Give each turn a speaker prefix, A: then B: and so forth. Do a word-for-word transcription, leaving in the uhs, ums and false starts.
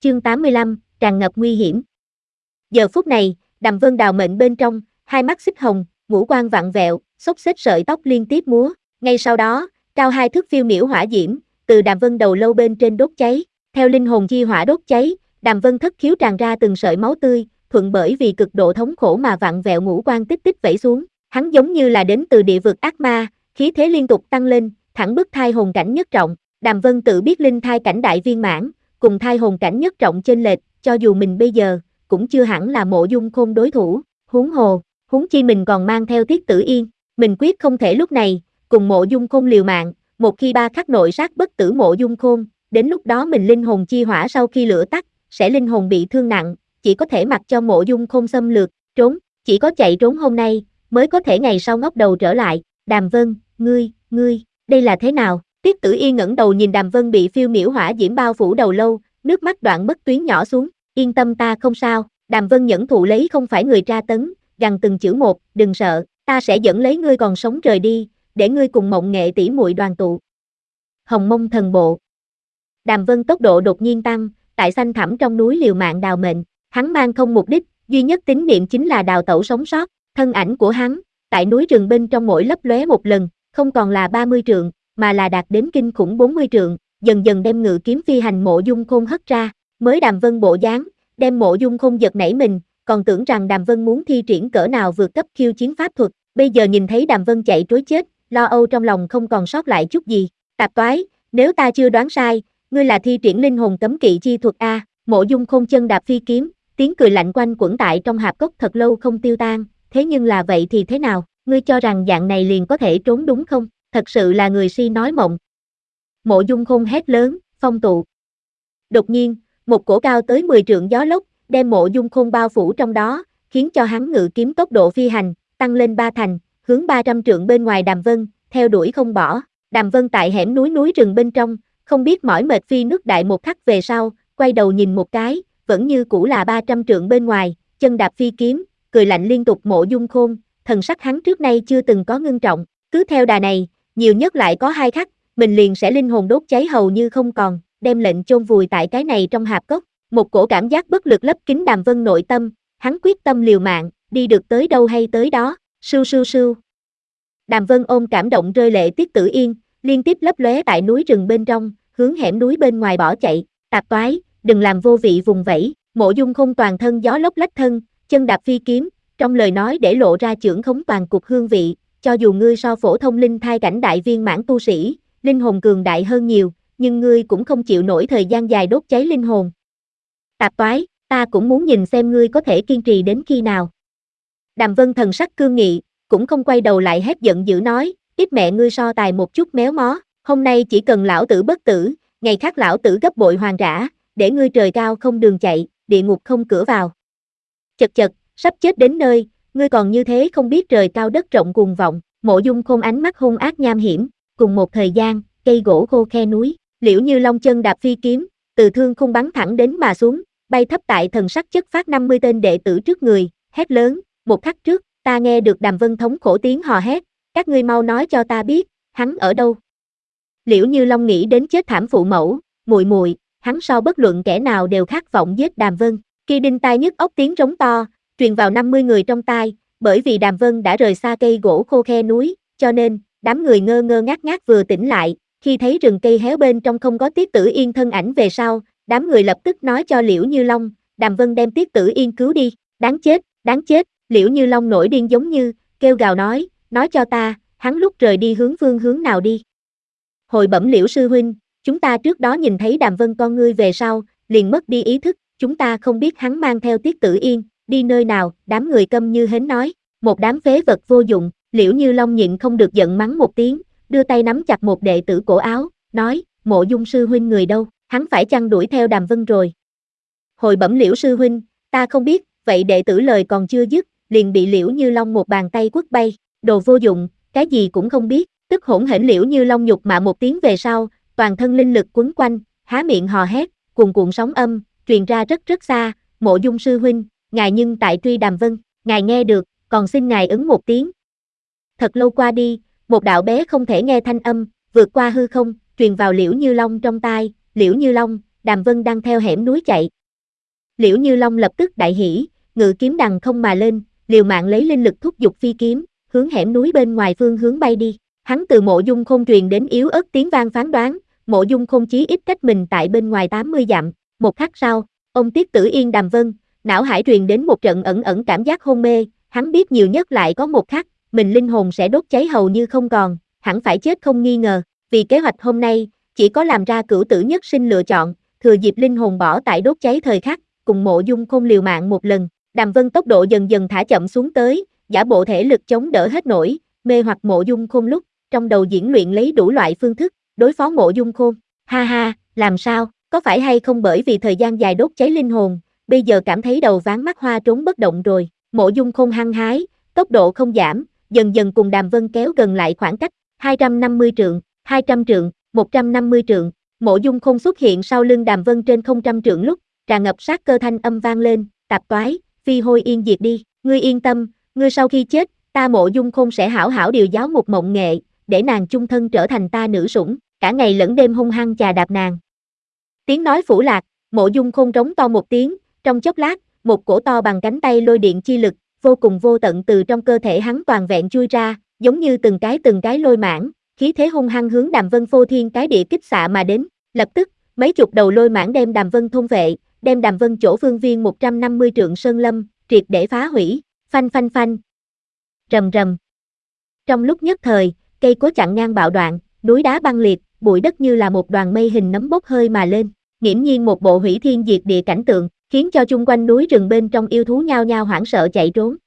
A: Chương tám mươi lăm, tràn ngập nguy hiểm. Giờ phút này, Đàm Vân đào mệnh bên trong, hai mắt xích hồng, ngũ quan vặn vẹo, xốc xếch sợi tóc liên tiếp múa. Ngay sau đó, cao hai thước phiêu miểu hỏa diễm, từ Đàm Vân đầu lâu bên trên đốt cháy. Theo linh hồn chi hỏa đốt cháy, Đàm Vân thất khiếu tràn ra từng sợi máu tươi, thuận bởi vì cực độ thống khổ mà vặn vẹo ngũ quan tích tích vẩy xuống. Hắn giống như là đến từ địa vực ác ma, khí thế liên tục tăng lên, thẳng bức thai hồn cảnh nhất trọng. Đàm Vân tự biết linh thai cảnh đại viên mãn, cùng thai hồn cảnh nhất trọng chênh lệch, cho dù mình bây giờ cũng chưa hẳn là Mộ Dung Khôn đối thủ, huống hồ, huống chi mình còn mang theo Tiết Tử Yên, mình quyết không thể lúc này cùng Mộ Dung Khôn liều mạng, một khi ba khắc nội sát bất tử Mộ Dung Khôn, đến lúc đó mình linh hồn chi hỏa sau khi lửa tắt, sẽ linh hồn bị thương nặng, chỉ có thể mặc cho Mộ Dung Khôn xâm lược, trốn, chỉ có chạy trốn hôm nay, mới có thể ngày sau ngóc đầu trở lại. Đàm Vân, ngươi, ngươi, đây là thế nào? Tiết Tử Yên ngẩng đầu nhìn Đàm Vân bị phiêu miểu hỏa diễm bao phủ đầu lâu, nước mắt đoạn mất tuyến nhỏ xuống. Yên tâm, ta không sao. Đàm Vân nhẫn thụ lấy không phải người tra tấn, gằn từng chữ một, đừng sợ, ta sẽ dẫn lấy ngươi còn sống rời đi, để ngươi cùng Mộng Nghệ tỷ muội đoàn tụ. Hồng Mông Thần Bộ. Đàm Vân tốc độ đột nhiên tăng, tại xanh thẳm trong núi liều mạng đào mệnh, hắn mang không mục đích, duy nhất tín niệm chính là đào tẩu sống sót. Thân ảnh của hắn, tại núi rừng bên trong mỗi lấp lóe một lần, không còn là ba mươi trượng, mà là đạt đến kinh khủng bốn mươi trượng, dần dần đem ngự kiếm phi hành Mộ Dung Khôn hất ra. Mới Đàm Vân bộ dáng, đem Mộ Dung Khôn giật nảy mình, còn tưởng rằng Đàm Vân muốn thi triển cỡ nào vượt cấp khiêu chiến pháp thuật, bây giờ nhìn thấy Đàm Vân chạy trối chết, lo âu trong lòng không còn sót lại chút gì. Tạp toái, nếu ta chưa đoán sai, ngươi là thi triển linh hồn cấm kỵ chi thuật a? Mộ Dung Khôn chân đạp phi kiếm, tiếng cười lạnh quanh quẩn tại trong hạp cốc thật lâu không tiêu tan. Thế nhưng là vậy thì thế nào, ngươi cho rằng dạng này liền có thể trốn đúng không? Thật sự là người si nói mộng. Mộ Dung Khôn hét lớn, phong tụ. Đột nhiên, một cổ cao tới mười trượng gió lốc, đem Mộ Dung Khôn bao phủ trong đó, khiến cho hắn ngự kiếm tốc độ phi hành, tăng lên ba thành, hướng ba trăm trượng bên ngoài Đàm Vân, theo đuổi không bỏ. Đàm Vân tại hẻm núi núi rừng bên trong, không biết mỏi mệt phi nước đại một khắc về sau, quay đầu nhìn một cái, vẫn như cũ là ba trăm trượng bên ngoài, chân đạp phi kiếm, cười lạnh liên tục. Mộ Dung Khôn, thần sắc hắn trước nay chưa từng có ngưng trọng, cứ theo đà này, nhiều nhất lại có hai khắc, mình liền sẽ linh hồn đốt cháy hầu như không còn, đem lệnh chôn vùi tại cái này trong hạp cốc. Một cổ cảm giác bất lực lấp kín Đàm Vân nội tâm, hắn quyết tâm liều mạng, đi được tới đâu hay tới đó. Sưu sưu sưu. Đàm Vân ôm cảm động rơi lệ Tiết Tử Yên, liên tiếp lấp lóe tại núi rừng bên trong, hướng hẻm núi bên ngoài bỏ chạy. Tạp toái, đừng làm vô vị vùng vẫy. Mộ Dung Khôn toàn thân gió lốc lách thân, chân đạp phi kiếm, trong lời nói để lộ ra chưởng khống toàn cục hương vị. Cho dù ngươi so phổ thông linh thai cảnh đại viên mãn tu sĩ, linh hồn cường đại hơn nhiều, nhưng ngươi cũng không chịu nổi thời gian dài đốt cháy linh hồn. Tạp toái, ta cũng muốn nhìn xem ngươi có thể kiên trì đến khi nào. Đàm Vân thần sắc cương nghị, cũng không quay đầu lại hét giận dữ nói, ít mẹ ngươi so tài một chút méo mó, hôm nay chỉ cần lão tử bất tử, ngày khác lão tử gấp bội hoàn trả, để ngươi trời cao không đường chạy, địa ngục không cửa vào. Chật chật, sắp chết đến nơi, ngươi còn như thế không biết trời cao đất rộng cuồng vọng. Mộ Dung Khôn ánh mắt hung ác nham hiểm, cùng một thời gian, cây gỗ khô khe núi, Liễu Như Long chân đạp phi kiếm, từ thương khung bắn thẳng đến mà xuống, bay thấp tại thần sắc chất phát năm mươi tên đệ tử trước người, hét lớn, một khắc trước, ta nghe được Đàm Vân thống khổ tiếng hò hét, các ngươi mau nói cho ta biết, hắn ở đâu? Liễu Như Long nghĩ đến chết thảm phụ mẫu, muội muội, hắn so bất luận kẻ nào đều khát vọng giết Đàm Vân. Khi đinh tai nhức óc tiếng rống to, truyền vào năm mươi người trong tai, bởi vì Đàm Vân đã rời xa cây gỗ khô khe núi, cho nên, đám người ngơ ngơ ngác ngác vừa tỉnh lại, khi thấy rừng cây héo bên trong không có Tiết Tử Yên thân ảnh về sau, đám người lập tức nói cho Liễu Như Long, Đàm Vân đem Tiết Tử Yên cứu đi, đáng chết, đáng chết. Liễu Như Long nổi điên giống như, kêu gào nói, nói cho ta, hắn lúc rời đi hướng phương hướng nào đi. Hồi bẩm Liễu sư huynh, chúng ta trước đó nhìn thấy Đàm Vân con ngươi về sau, liền mất đi ý thức, chúng ta không biết hắn mang theo Tiết Tử Yên, đi nơi nào. Đám người câm như hến nói, một đám phế vật vô dụng. Liễu Như Long nhịn không được giận mắng một tiếng, đưa tay nắm chặt một đệ tử cổ áo, nói, Mộ Dung sư huynh người đâu, hắn phải chăng đuổi theo Đàm Vân rồi? Hồi bẩm Liễu sư huynh, ta không biết. Vậy đệ tử lời còn chưa dứt, liền bị Liễu Như Long một bàn tay quất bay, đồ vô dụng, cái gì cũng không biết. Tức hỗn hển Liễu Như Long nhục mạ một tiếng về sau, toàn thân linh lực quấn quanh, há miệng hò hét, cuồn cuộn sóng âm, truyền ra rất rất xa, Mộ Dung sư huynh, ngài nhưng tại truy Đàm Vân, ngài nghe được, còn xin ngài ứng một tiếng. Thật lâu qua đi, một đạo bé không thể nghe thanh âm, vượt qua hư không, truyền vào Liễu Như Long trong tai, Liễu Như Long, Đàm Vân đang theo hẻm núi chạy. Liễu Như Long lập tức đại hỉ, ngự kiếm đằng không mà lên, liều mạng lấy linh lực thúc giục phi kiếm, hướng hẻm núi bên ngoài phương hướng bay đi. Hắn từ Mộ Dung Khôn truyền đến yếu ớt tiếng vang phán đoán, Mộ Dung Khôn chí ít cách mình tại bên ngoài tám mươi dặm. Một khắc sau, ông Tiết Tử Yên Đàm Vân, não hải truyền đến một trận ẩn ẩn cảm giác hôn mê, hắn biết nhiều nhất lại có một khắc, mình linh hồn sẽ đốt cháy hầu như không còn, hẳn phải chết không nghi ngờ. Vì kế hoạch hôm nay, chỉ có làm ra cửu tử nhất sinh lựa chọn, thừa dịp linh hồn bỏ tại đốt cháy thời khắc, cùng Mộ Dung Khôn liều mạng một lần. Đàm Vân tốc độ dần dần thả chậm xuống tới, giả bộ thể lực chống đỡ hết nổi, mê hoặc Mộ Dung Khôn lúc, trong đầu diễn luyện lấy đủ loại phương thức, đối phó Mộ Dung Khôn. Ha ha, làm sao, có phải hay không bởi vì thời gian dài đốt cháy linh hồn, bây giờ cảm thấy đầu ván mắt hoa trốn bất động rồi. Mộ Dung Khôn hăng hái, tốc độ không giảm, dần dần cùng Đàm Vân kéo gần lại khoảng cách, hai trăm năm mươi trượng, hai trăm trượng, một trăm năm mươi trượng. Mộ Dung Khôn xuất hiện sau lưng Đàm Vân trên không trăm trượng lúc, tràn ngập sát cơ thanh âm vang lên, tạp toái, phi hôi yên diệt đi, ngươi yên tâm, ngươi sau khi chết, ta Mộ Dung Khôn sẽ hảo hảo điều giáo một mộng nghệ, để nàng chung thân trở thành ta nữ sủng, cả ngày lẫn đêm hung hăng chà đạp nàng. Tiếng nói phủ lạc, Mộ Dung Khôn trống to một tiếng, trong chốc lát, một cổ to bằng cánh tay lôi điện chi lực, vô cùng vô tận từ trong cơ thể hắn toàn vẹn chui ra, giống như từng cái từng cái lôi mãng, khí thế hung hăng hướng Đàm Vân phô thiên cái địa kích xạ mà đến. Lập tức, mấy chục đầu lôi mãng đem Đàm Vân thôn vệ, đem Đàm Vân chỗ phương viên một trăm năm mươi trượng sơn lâm, triệt để phá hủy. Phanh phanh phanh. Rầm rầm. Trong lúc nhất thời, cây cối chặn ngang bạo đoạn, núi đá băng liệt, bụi đất như là một đoàn mây hình nấm bốc hơi mà lên, nghiễm nhiên một bộ hủy thiên diệt địa cảnh tượng, khiến cho chung quanh núi rừng bên trong yêu thú nhao nhao hoảng sợ chạy trốn.